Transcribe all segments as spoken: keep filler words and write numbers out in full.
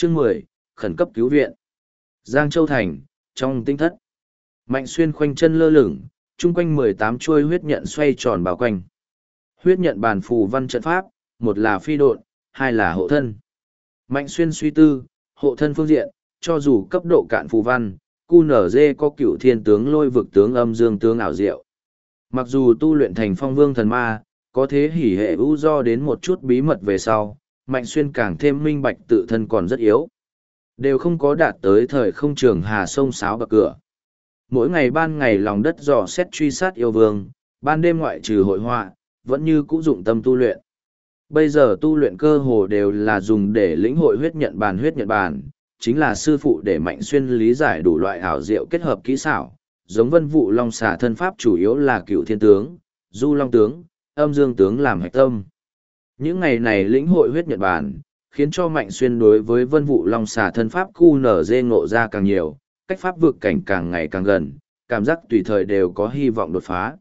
Chương mười, khẩn cấp cứu viện. Giang Châu Thành, trong tinh thất. Mạnh Xuyên khoanh chân lơ lửng, chung quanh mười tám chuôi huyết nhận xoay tròn bao quanh. Huyết nhận bàn phù văn trận pháp, một là phi độn, hai là hộ thân. Mạnh Xuyên suy tư, hộ thân phương diện, cho dù cấp độ cạn phù văn, cu nở dê có cửu thiên tướng lôi vực tướng âm dương tướng ảo diệu. Mặc dù tu luyện thành phong vương thần ma, có thế hỉ hệ ưu do đến một chút bí mật về sau, Mạnh Xuyên càng thêm minh bạch tự thân còn rất yếu. Đều không có đạt tới thời không trường hà sông sáo bậc cửa. Mỗi ngày ban ngày lòng đất dò xét truy sát yêu vương, ban đêm ngoại trừ hội họa, vẫn như cũ dụng tâm tu luyện. Bây giờ tu luyện cơ hồ đều là dùng để lĩnh hội huyết nhận bàn huyết nhận bàn, chính là sư phụ để Mạnh Xuyên lý giải đủ loại ảo diệu kết hợp kỹ xảo, giống Vân Vụ Long xà thân pháp chủ yếu là cựu thiên tướng, du long tướng, âm dương tướng làm hạch tâm. Những ngày này lĩnh hội huyết nhận bàn, khiến cho Mạnh Xuyên đối với Vân Vụ Long xà thân pháp cu nở dê ngộ ra càng nhiều, cách pháp vượt cảnh càng ngày càng gần, cảm giác tùy thời đều có hy vọng đột phá.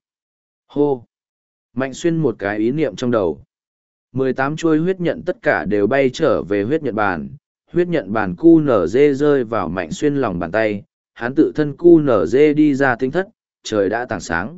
Hô! Mạnh Xuyên một cái ý niệm trong đầu. mười tám chuôi huyết nhận tất cả đều bay trở về huyết nhận bàn, huyết nhận bàn cu nở dê rơi vào Mạnh Xuyên lòng bàn tay, hắn tự thân cu nở dê đi ra tinh thất, trời đã tảng sáng.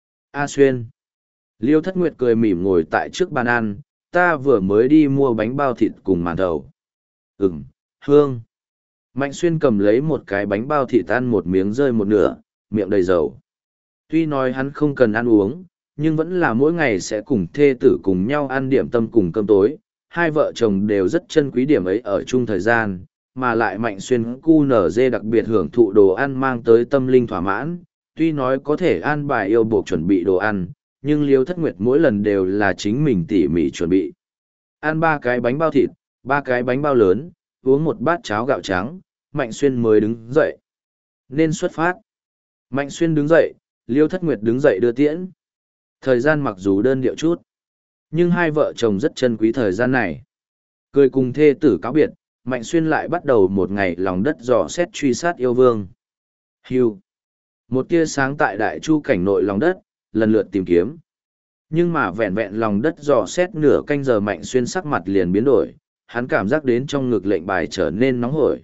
A Xuyên! Liêu Thất Nguyệt cười mỉm ngồi tại trước bàn ăn, ta vừa mới đi mua bánh bao thịt cùng màn thầu. Ừm, hương. Mạnh Xuyên cầm lấy một cái bánh bao thịt ăn một miếng rơi một nửa, miệng đầy dầu. Tuy nói hắn không cần ăn uống, nhưng vẫn là mỗi ngày sẽ cùng thê tử cùng nhau ăn điểm tâm cùng cơm tối. Hai vợ chồng đều rất trân quý điểm ấy ở chung thời gian, mà lại Mạnh Xuyên cu nở dê đặc biệt hưởng thụ đồ ăn mang tới tâm linh thỏa mãn. Tuy nói có thể an bài yêu buộc chuẩn bị đồ ăn, nhưng Liêu Thất Nguyệt mỗi lần đều là chính mình tỉ mỉ chuẩn bị. Ăn ba cái bánh bao thịt, ba cái bánh bao lớn, uống một bát cháo gạo trắng, Mạnh Xuyên mới đứng dậy. Nên xuất phát. Mạnh Xuyên đứng dậy, Liêu Thất Nguyệt đứng dậy đưa tiễn. Thời gian mặc dù đơn điệu chút, nhưng hai vợ chồng rất trân quý thời gian này. Cười cùng thê tử cáo biệt, Mạnh Xuyên lại bắt đầu một ngày lòng đất dò xét truy sát yêu vương. Hưu. Một tia sáng tại đại chu cảnh nội lòng đất, lần lượt tìm kiếm. Nhưng mà vẹn vẹn lòng đất dò xét nửa canh giờ Mạnh Xuyên sắc mặt liền biến đổi, hắn cảm giác đến trong ngực lệnh bài trở nên nóng hổi.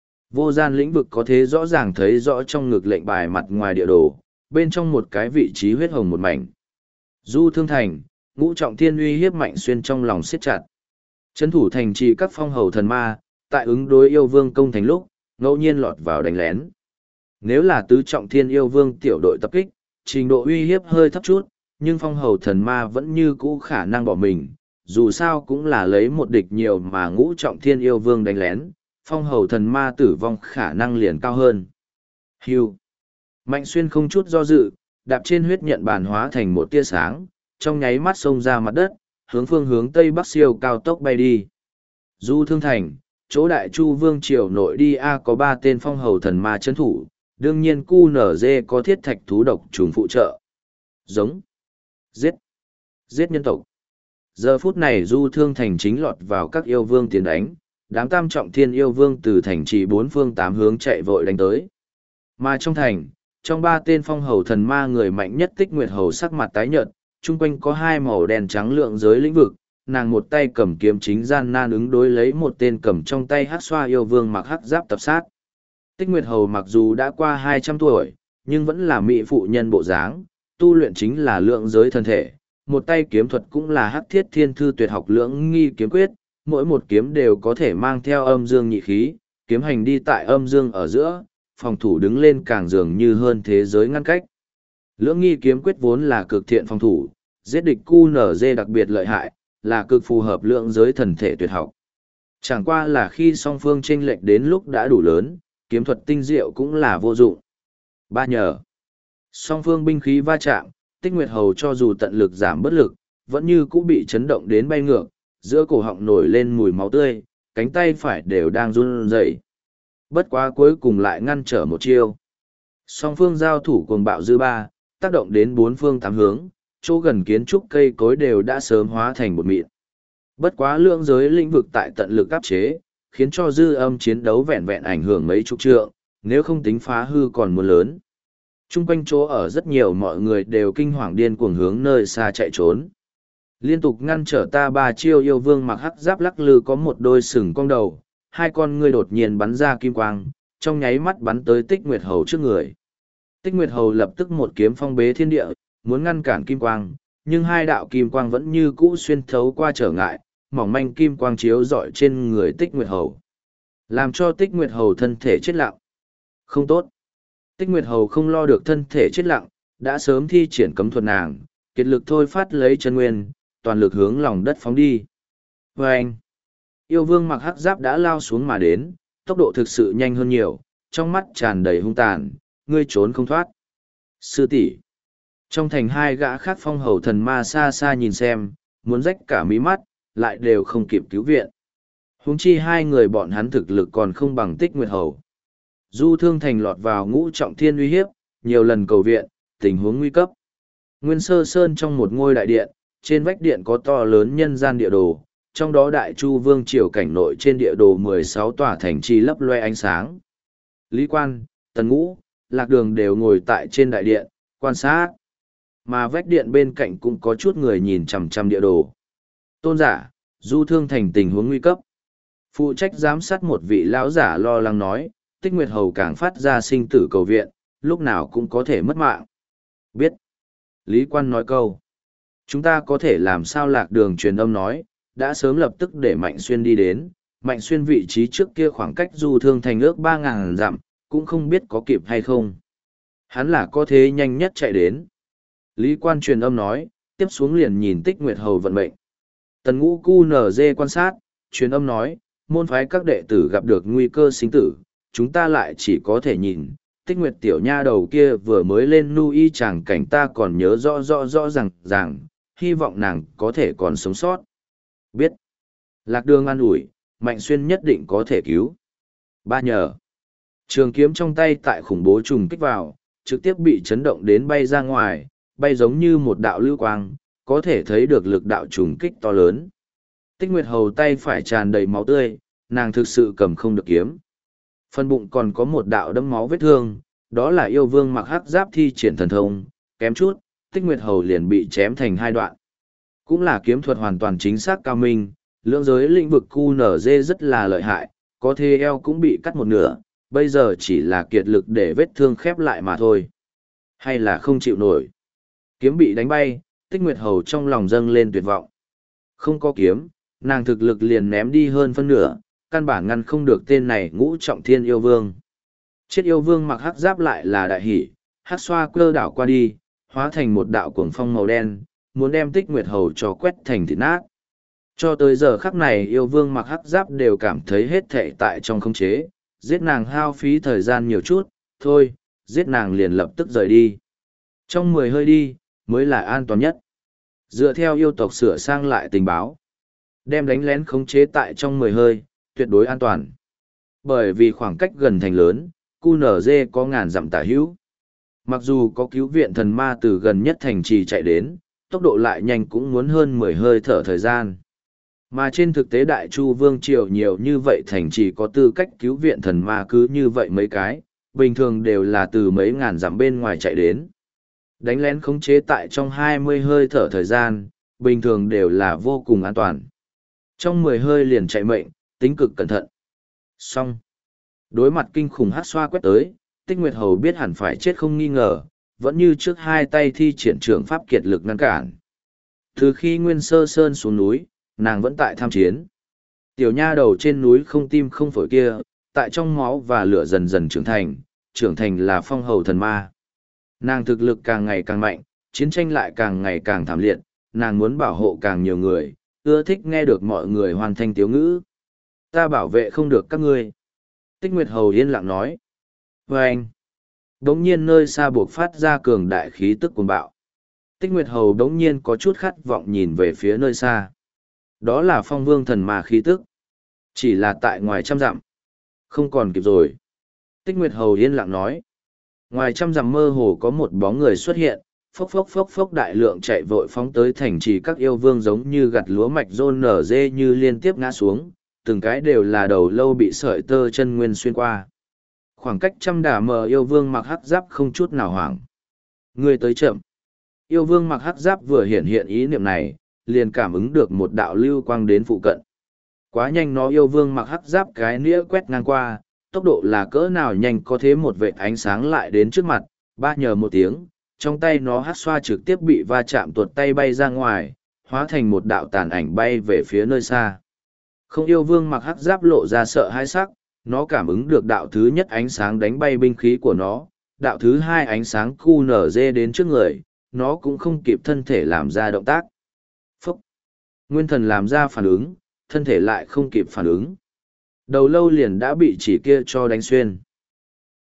Vô gian lĩnh vực có thể rõ ràng thấy rõ trong ngực lệnh bài mặt ngoài địa đồ, bên trong một cái vị trí huyết hồng một mảnh. Du Thương Thành, ngũ trọng thiên uy hiếp Mạnh Xuyên trong lòng siết chặt. Trấn thủ thành trì các phong hầu thần ma, tại ứng đối yêu vương công thành lúc, ngẫu nhiên lọt vào đánh lén. Nếu là tứ trọng thiên yêu vương tiểu đội tập kích, trình độ uy hiếp hơi thấp chút, nhưng phong hầu thần ma vẫn như cũ khả năng bỏ mình, dù sao cũng là lấy một địch nhiều mà ngũ trọng thiên yêu vương đánh lén, phong hầu thần ma tử vong khả năng liền cao hơn. Hưu. Mạnh Xuyên không chút do dự, đạp trên huyết nhận bàn hóa thành một tia sáng, trong nháy mắt xông ra mặt đất, hướng phương hướng tây bắc siêu cao tốc bay đi. Du Thương Thành, chỗ đại chu vương triều nội đi A có ba tên phong hầu thần ma chấn thủ, đương nhiên cu nở dê có thiết thạch thú độc trùng phụ trợ. Giống. Giết. Giết nhân tộc. Giờ phút này Du Thương Thành chính lọt vào các yêu vương tiến đánh, đám tam trọng thiên yêu vương từ thành trì bốn phương tám hướng chạy vội đánh tới. Mà trong thành, trong ba tên phong hầu thần ma người mạnh nhất Tích Nguyệt Hầu sắc mặt tái nhợt, chung quanh có hai màu đen trắng lượng giới lĩnh vực, nàng một tay cầm kiếm chính gian nan ứng đối lấy một tên cầm trong tay hắc xoa yêu vương mặc hắc giáp tập sát. Tích Nguyệt Hầu mặc dù đã qua hai trăm tuổi, nhưng vẫn là mỹ phụ nhân bộ dáng, tu luyện chính là lượng giới thân thể, một tay kiếm thuật cũng là hắc thiết thiên thư tuyệt học lưỡng nghi kiếm quyết, mỗi một kiếm đều có thể mang theo âm dương nhị khí, kiếm hành đi tại âm dương ở giữa, phòng thủ đứng lên càng dường như hơn thế giới ngăn cách. Lưỡng nghi kiếm quyết vốn là cực thiện phòng thủ, giết địch cu nở dê đặc biệt lợi hại, là cực phù hợp lượng giới thần thể tuyệt học. Chẳng qua là khi song phương chênh lệch đến lúc đã đủ lớn, kiếm thuật tinh diệu cũng là vô dụng. Ba nhờ. Song phương binh khí va chạm, Tích Nguyệt Hầu cho dù tận lực giảm bất lực, vẫn như cũng bị chấn động đến bay ngược, giữa cổ họng nổi lên mùi máu tươi, cánh tay phải đều đang run rẩy. Bất quá cuối cùng lại ngăn trở một chiêu. Song phương giao thủ cuồng bạo dư ba, tác động đến bốn phương tám hướng, chỗ gần kiến trúc cây cối đều đã sớm hóa thành bột mịn. Bất quá lượng giới lĩnh vực tại tận lực áp chế, khiến cho dư âm chiến đấu vẹn vẹn ảnh hưởng mấy chục trượng, nếu không tính phá hư còn muốn lớn. Trung quanh chỗ ở rất nhiều mọi người đều kinh hoàng điên cuồng hướng nơi xa chạy trốn. Liên tục ngăn trở ta ba chiêu yêu vương mặc hắc giáp lắc lư có một đôi sừng cong đầu, hai con ngươi đột nhiên bắn ra kim quang, trong nháy mắt bắn tới Tích Nguyệt Hầu trước người. Tích Nguyệt Hầu lập tức một kiếm phong bế thiên địa, muốn ngăn cản kim quang, nhưng hai đạo kim quang vẫn như cũ xuyên thấu qua trở ngại, mỏng manh kim quang chiếu rọi trên người Tích Nguyệt Hầu, làm cho Tích Nguyệt Hầu thân thể chết lặng. Không tốt. Tích Nguyệt Hầu không lo được thân thể chết lặng, đã sớm thi triển cấm thuật nàng, kiệt lực thôi phát lấy chân nguyên, toàn lực hướng lòng đất phóng đi. Và anh, yêu vương mặc hắc giáp đã lao xuống mà đến, tốc độ thực sự nhanh hơn nhiều, trong mắt tràn đầy hung tàn, ngươi trốn không thoát. Sư tỷ. Trong thành hai gã khác phong hầu thần ma xa xa nhìn xem, muốn rách cả mí mắt, lại đều không kịp cứu viện. Huống chi hai người bọn hắn thực lực còn không bằng Tích Nguyệt Hầu. Du Thương Thành lọt vào ngũ trọng thiên uy hiếp, nhiều lần cầu viện, tình huống nguy cấp. Nguyên Sơ Sơn trong một ngôi đại điện, trên vách điện có to lớn nhân gian địa đồ, trong đó Đại Chu Vương triều cảnh nội trên địa đồ mười sáu tòa thành trì lấp loe ánh sáng. Lý Quan, Tần Ngũ, Lạc Đường đều ngồi tại trên đại điện, quan sát. Mà vách điện bên cạnh cũng có chút người nhìn chằm chằm địa đồ. Tôn giả, Du Thương Thành tình huống nguy cấp. Phụ trách giám sát một vị lão giả lo lắng nói, Tích Nguyệt Hầu càng phát ra sinh tử cầu viện, lúc nào cũng có thể mất mạng. Biết. Lý Quan nói câu. Chúng ta có thể làm sao? Lạc Đường truyền âm nói, đã sớm lập tức để Mạnh Xuyên đi đến. Mạnh Xuyên vị trí trước kia khoảng cách Du Thương Thành ước ba ngàn dặm, cũng không biết có kịp hay không. Hắn là có thế nhanh nhất chạy đến. Lý Quan truyền âm nói, tiếp xuống liền nhìn Tích Nguyệt Hầu vận mệnh. Tần Ngũ Cu nở dê quan sát, truyền âm nói, môn phái các đệ tử gặp được nguy cơ sinh tử, chúng ta lại chỉ có thể nhìn. Tích Nguyệt tiểu nha đầu kia vừa mới lên nu y chẳng cảnh ta còn nhớ rõ rõ rõ ràng ràng, hy vọng nàng có thể còn sống sót. Biết. Lạc Đường an ủi, Mạnh Xuyên nhất định có thể cứu. Ba nhờ. Trường kiếm trong tay tại khủng bố trùng kích vào, trực tiếp bị chấn động đến bay ra ngoài, bay giống như một đạo lưu quang, có thể thấy được lực đạo trùng kích to lớn. Tích Nguyệt Hầu tay phải tràn đầy máu tươi, nàng thực sự cầm không được kiếm. Phần bụng còn có một đạo đẫm máu vết thương, đó là yêu vương mặc hắc giáp thi triển thần thông, kém chút, Tích Nguyệt Hầu liền bị chém thành hai đoạn. Cũng là kiếm thuật hoàn toàn chính xác cao minh, lưỡng giới lĩnh vực Q N D rất là lợi hại, có thể eo cũng bị cắt một nửa, bây giờ chỉ là kiệt lực để vết thương khép lại mà thôi. Hay là không chịu nổi. Kiếm bị đánh bay, Tích Nguyệt Hầu trong lòng dâng lên tuyệt vọng. Không có kiếm, nàng thực lực liền ném đi hơn phân nửa, căn bản ngăn không được tên này ngũ trọng thiên yêu vương. Chết yêu vương mặc hắc giáp lại là đại hỷ, hắc xoa cơ đảo qua đi, hóa thành một đạo cuồng phong màu đen, muốn đem Tích Nguyệt Hầu cho quét thành thịt nát. Cho tới giờ khắc này yêu vương mặc hắc giáp đều cảm thấy hết thệ tại trong khống chế, giết nàng hao phí thời gian nhiều chút, thôi, giết nàng liền lập tức rời đi. Trong mười hơi đi, mới là an toàn nhất. Dựa theo yêu tộc sửa sang lại tình báo, đem đánh lén khống chế tại trong mười hơi, tuyệt đối an toàn. Bởi vì khoảng cách gần thành lớn, Q N D có ngàn dặm tả hữu. Mặc dù có cứu viện thần ma từ gần nhất thành trì chạy đến, tốc độ lại nhanh cũng muốn hơn mười hơi thở thời gian. Mà trên thực tế Đại Chu Vương triều nhiều như vậy thành trì có tư cách cứu viện thần ma cứ như vậy mấy cái, bình thường đều là từ mấy ngàn dặm bên ngoài chạy đến. Đánh lén khống chế tại trong hai mươi hơi thở thời gian, bình thường đều là vô cùng an toàn. Trong mười hơi liền chạy mệnh, tính cực cẩn thận. Xong. Đối mặt kinh khủng hát xoa quét tới, Tích Nguyệt Hầu biết hẳn phải chết không nghi ngờ, vẫn như trước hai tay thi triển trưởng pháp kiệt lực ngăn cản. Từ khi Nguyên Sơ Sơn xuống núi, nàng vẫn tại tham chiến. Tiểu nha đầu trên núi không tim không phổi kia, tại trong máu và lửa dần dần trưởng thành, trưởng thành là phong hầu thần ma. Nàng thực lực càng ngày càng mạnh, chiến tranh lại càng ngày càng thảm liệt, nàng muốn bảo hộ càng nhiều người, ưa thích nghe được mọi người hoàn thành tiếu ngữ. Ta bảo vệ không được các ngươi. Tích Nguyệt Hầu yên lặng nói. Và anh. Đống nhiên nơi xa buộc phát ra cường đại khí tức cuồng bạo. Tích Nguyệt Hầu đống nhiên có chút khát vọng nhìn về phía nơi xa. Đó là phong vương thần ma khí tức. Chỉ là tại ngoài trăm dặm. Không còn kịp rồi. Tích Nguyệt Hầu yên lặng nói. Ngoài trăm dặm mơ hồ có một bóng người xuất hiện, phốc phốc phốc phốc đại lượng chạy vội phóng tới thành trì các yêu vương giống như gặt lúa mạch rôn nở dê như liên tiếp ngã xuống, từng cái đều là đầu lâu bị sợi tơ chân nguyên xuyên qua. Khoảng cách trăm đả mờ yêu vương mặc hắc giáp không chút nào hoảng. Người tới chậm. Yêu vương mặc hắc giáp vừa hiện hiện ý niệm này, liền cảm ứng được một đạo lưu quang đến phụ cận. Quá nhanh nó yêu vương mặc hắc giáp cái nĩa quét ngang qua, tốc độ là cỡ nào nhanh có thế một vệt ánh sáng lại đến trước mặt, ba nhờ một tiếng, trong tay nó hát xoa trực tiếp bị va chạm tuột tay bay ra ngoài, hóa thành một đạo tàn ảnh bay về phía nơi xa. Không yêu vương mặc hắc giáp lộ ra sợ hãi sắc, nó cảm ứng được đạo thứ nhất ánh sáng đánh bay binh khí của nó, đạo thứ hai ánh sáng khu nở dê đến trước người, nó cũng không kịp thân thể làm ra động tác. Phúc! Nguyên thần làm ra phản ứng, thân thể lại không kịp phản ứng. Đầu lâu liền đã bị chỉ kia cho đánh xuyên.